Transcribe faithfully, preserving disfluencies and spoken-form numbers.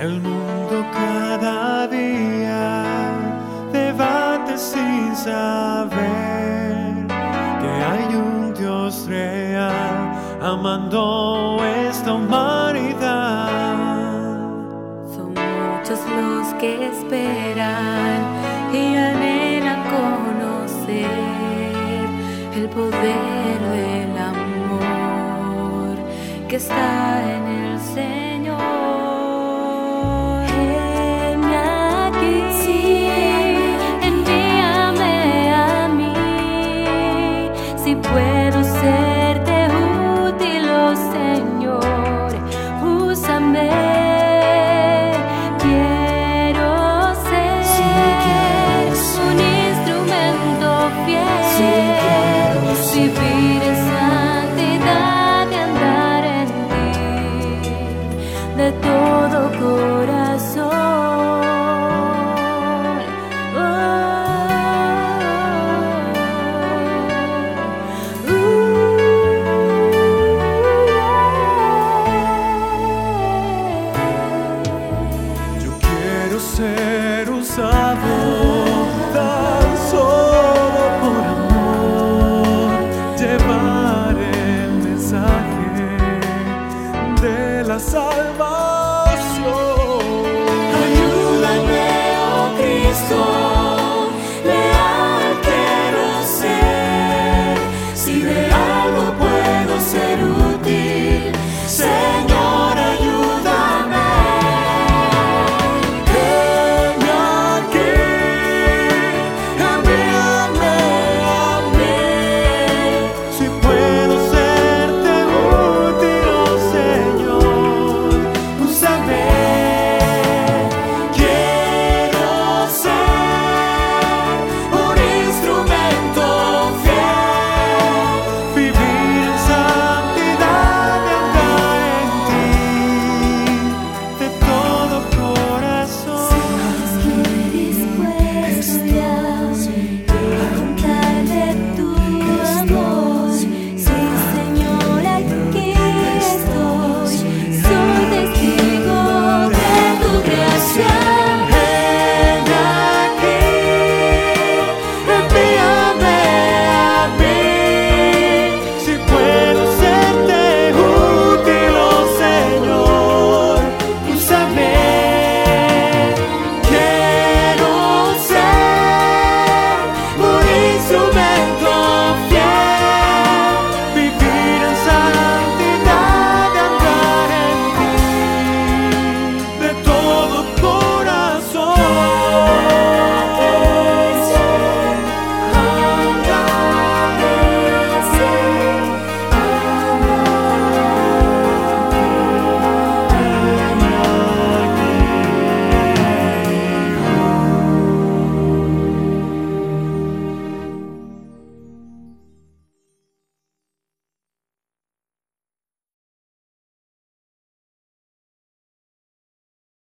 El mundo cada día debate sin saber que hay un Dios real amando esta humanidad. Son muchos los que esperan y anhelan conocer el poder del amor que está en el Señor. Heme aquí, sí, envíame a mí, si puedo serte útil, oh Señor, úsame. Quiero ser Sí, quiero ser un instrumento fiel, Sí, quiero ser vivir en santidad y andar en ti de todo corazón. Oh, uh, Yo quiero ser usado